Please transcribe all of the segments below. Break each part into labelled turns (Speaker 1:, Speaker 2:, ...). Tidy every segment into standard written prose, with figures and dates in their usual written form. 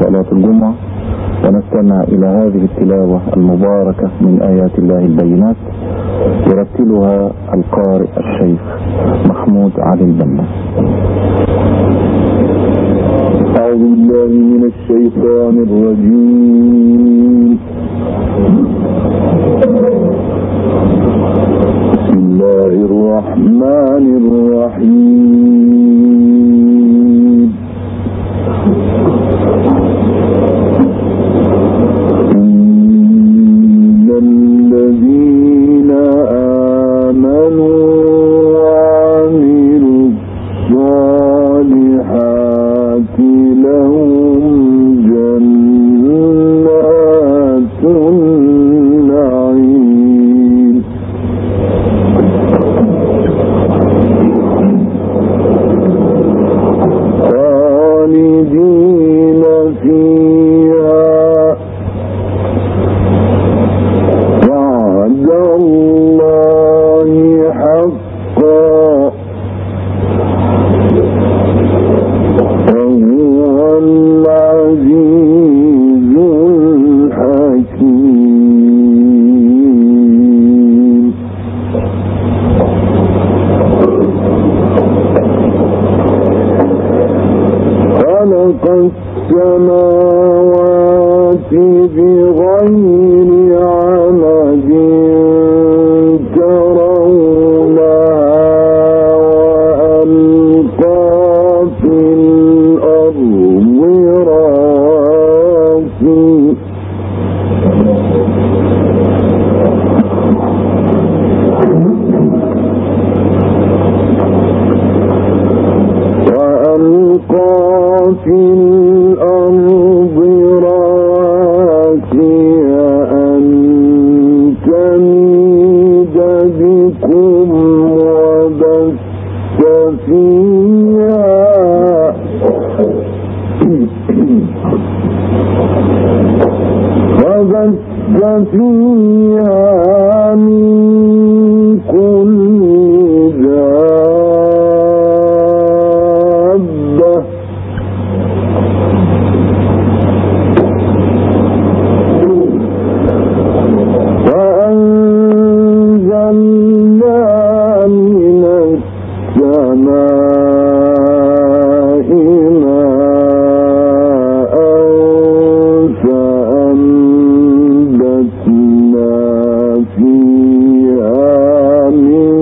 Speaker 1: صلاة الجمعة ونستمع إلى هذه التلاوة المباركة من آيات الله البينات، يرتلها القارئ الشيخ محمود علي البنا.
Speaker 2: أعوذ بالله من الشيطان الرجيم. بسم الله الرحمن الرحيم. إن الذين آمنوا وعملوا الصالحات لهم جنات النعيم خالدين فيها وعد الله حقا وهو العزيز الحكيم. خلق السماوات بغير عمد ترونها وألقى في الأرض رواسي في الأرض رواسي أن تميد بكم وبث فيها من كل دابة وأنزلنا من السماء ماء فأنبتنا فيها من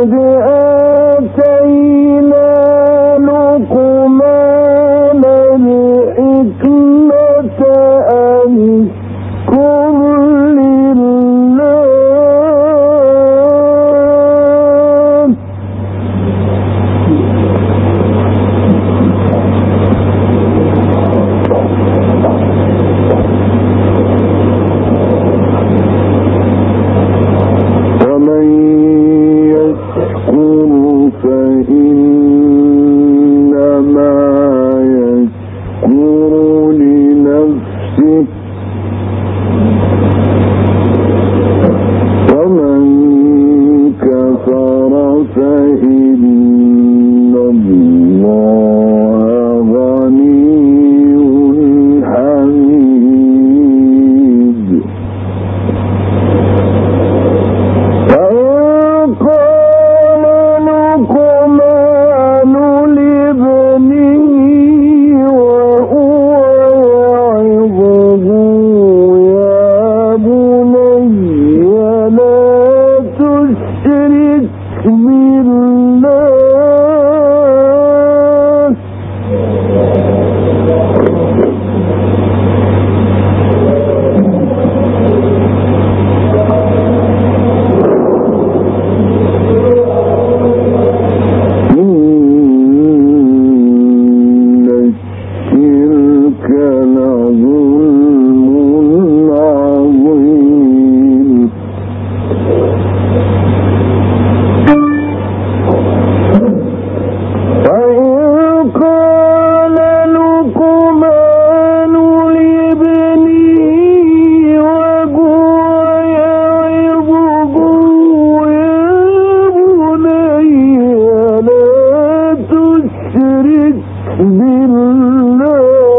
Speaker 2: ولقد آتينا لقمان الحكمة أن اشكر لله ومن يشكر فإنما يشكر لنفسه ومن كفر فإن الله غني حميد وإن قال لقمان لابنه وهو يعظه يا بني لا تشرك بالله إن الشرك لظلم عظيم وإن قال لقمان لابنه وهو يعظه يا بني لا تشرك بالله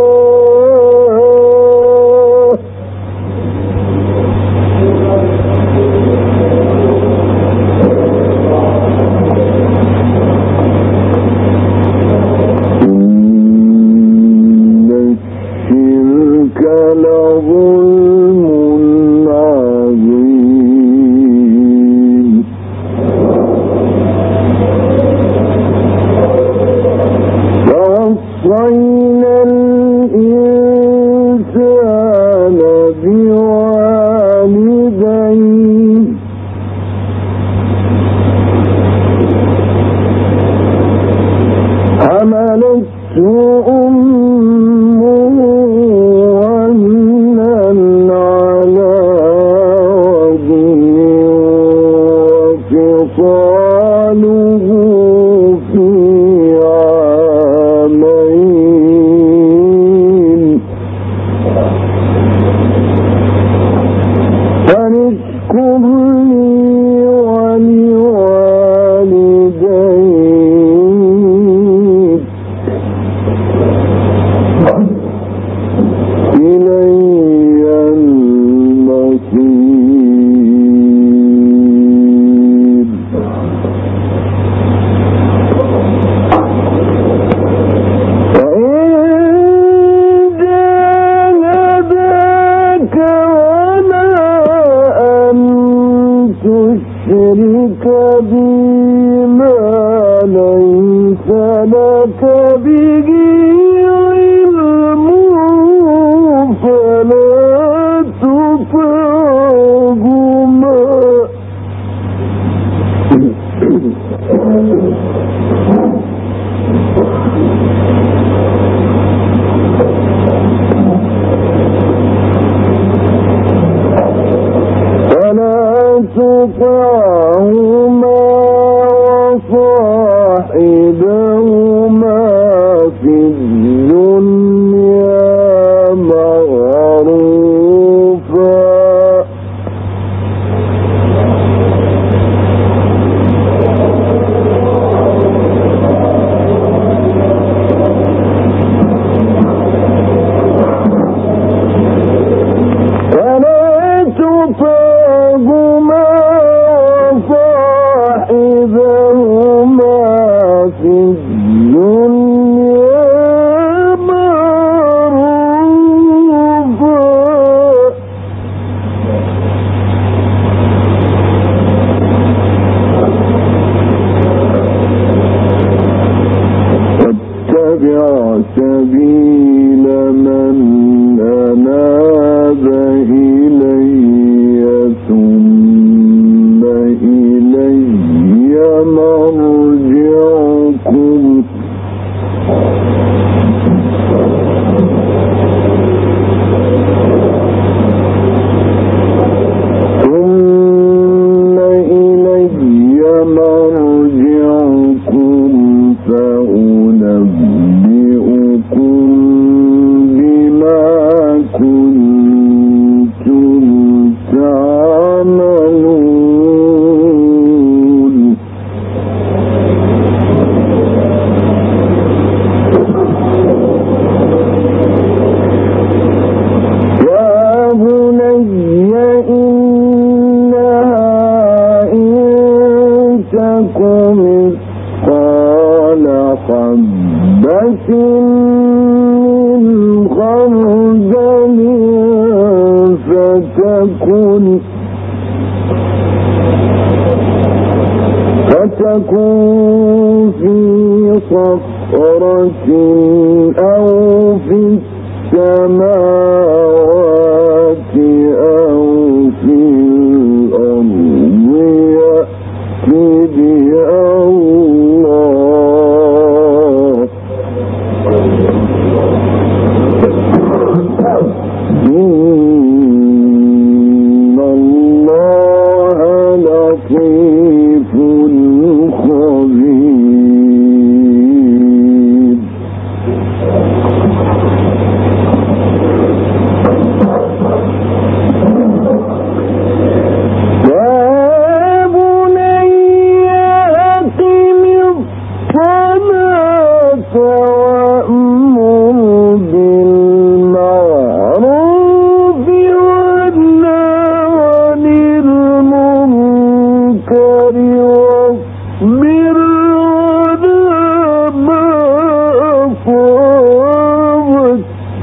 Speaker 2: إن الشرك لظلم عظيم ووصينا الإنسان بوالديه حملته أمه وهنا على وهن وفصاله في عامين أن اشكر لي ولوالديك إلي المصير وإن جاهداك على أن تشرك بي ما ليس لك به علم فلا تطعهما تطعهما وصاحبهما في الدنيا معروفا تطعهما وصاحبهما في تك مثقال حبة من خردل فتكن في صخرة أو في السماوات أو في الأرض يأتي بها الله إن الله لطيف خبير. يا بني أقم الصلاة وأمر بالمعروف وانهى عن المنكر واصبر على ما أصابك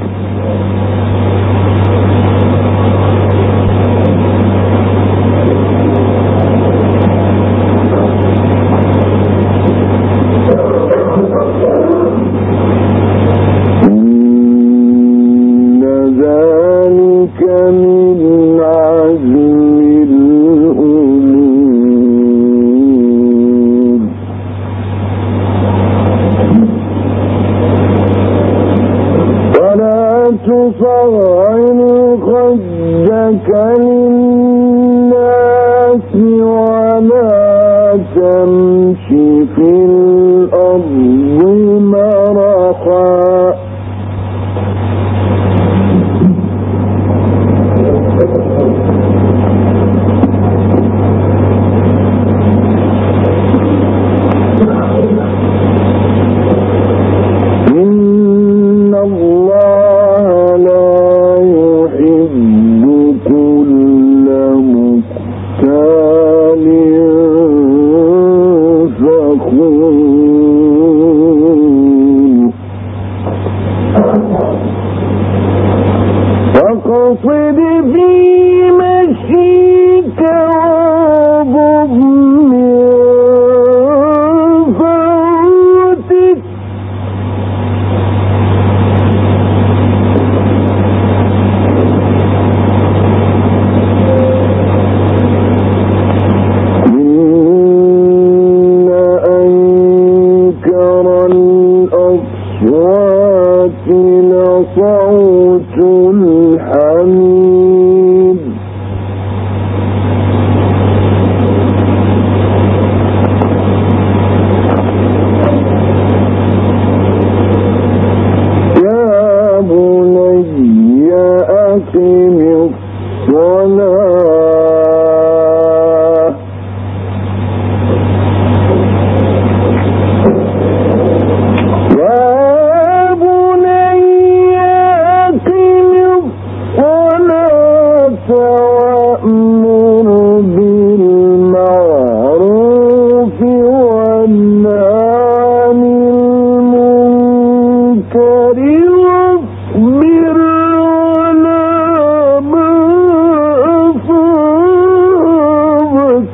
Speaker 2: إن ذلك من عزم الأمور. ولا تصغر خدك للناس ولا تمشي في الأرض مرحا إن الله لا يحب كل مختال فخور. فاقصد في مشيك واغضض من صوتك إن أنكر الأصوات لصوت الحميد. يا بني أقم الصلاة يا بني أقم الصلاة وأمر بالمعروف وانهى عن المنكر واصبر على ما أصابك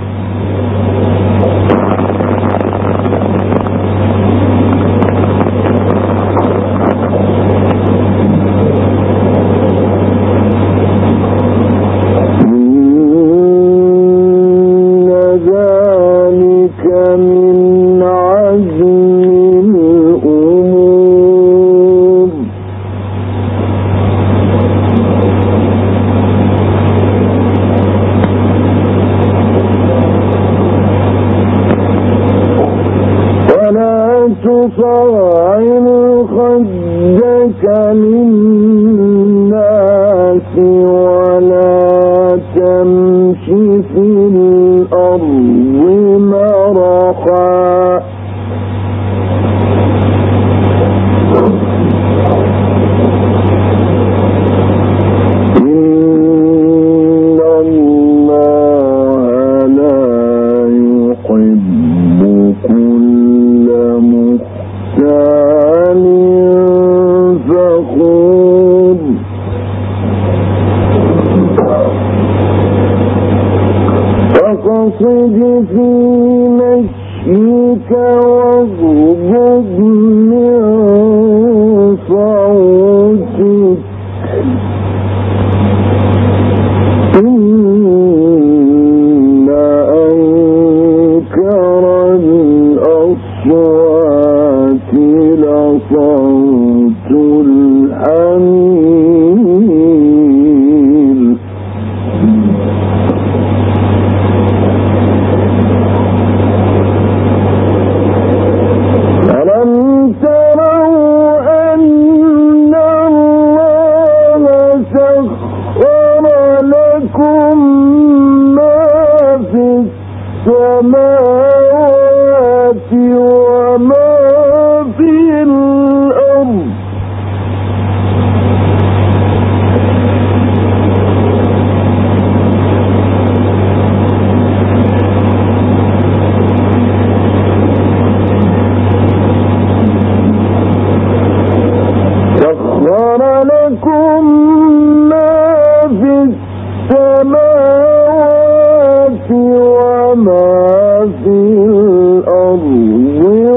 Speaker 2: إن ذلك من عزم الأمور. ولا تصغر خدك للناس ولا تمشي في الأرض مرحا إن الله لا يحب واقتصد في مشيك واغضض من صوتك إن أنكر الأصوات لصوت الحمير ألم تروا أن الله سخر لكم ما في السماوات وما في الأرض سخر لكم ما في السماوات وما في الأرض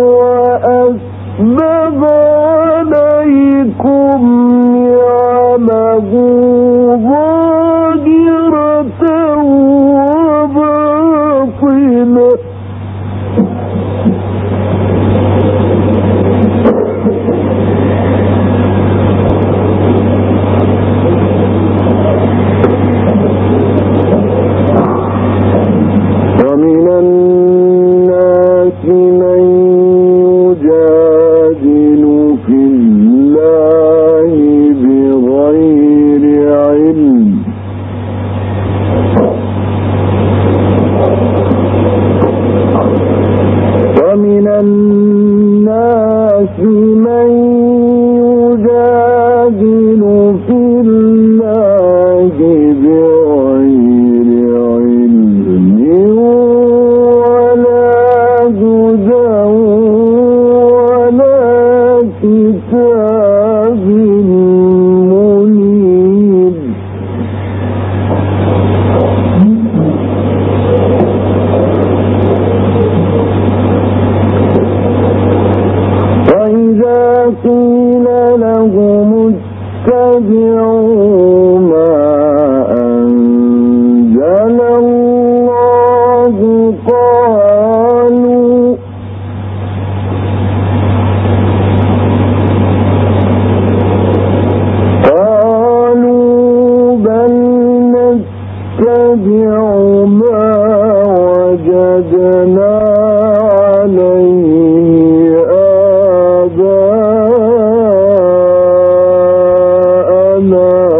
Speaker 2: وأسبغ عليكم نعمه ظاهرة وباطنة ومن الناس من يجادل في الله بغير علم ومن الناس من يجادل في الله بغير علم ولا هدى ولا كتاب منير وإذا قيل لهم اتبعوا ما أنزل الله قالوا بل نتبع ما وجدنا عليه آباءنا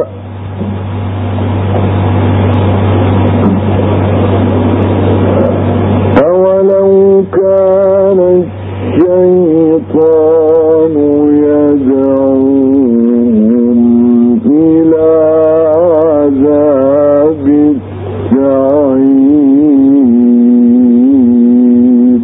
Speaker 2: أولو كان الشيطان يدعوهم إلى عذاب السعير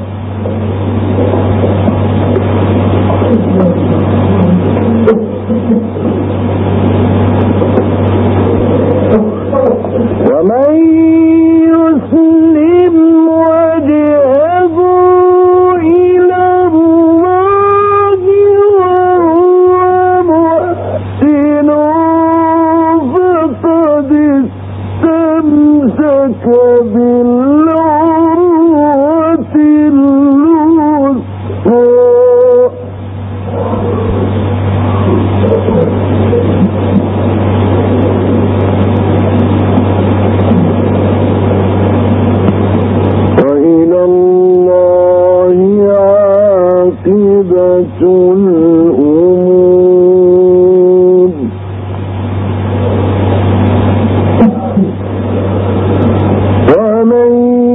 Speaker 2: ومن يسلم وجهه إلى الله وهو محسن فقد استمسك بالعروة الوثقى وإلى الله عاقبة الأمور ومن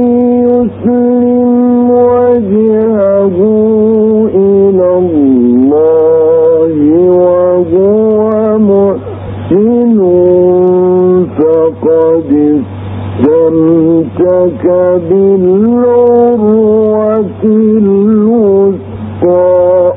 Speaker 2: يسلم وجهه إلى الله وهو محسن فقد استمسك بالعروة الوثقى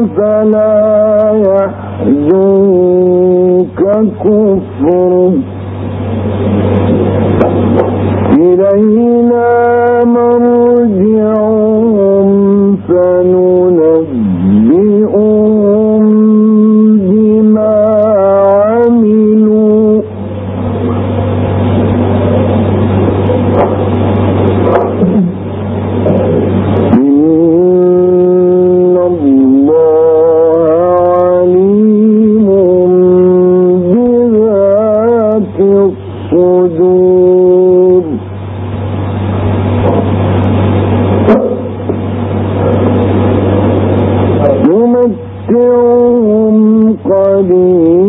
Speaker 2: فلا يحزنك كفرهم إلينا مرجعهم فننبئهم بما عملوا إن الله عليم بذات الصدور نمتعهم قليلا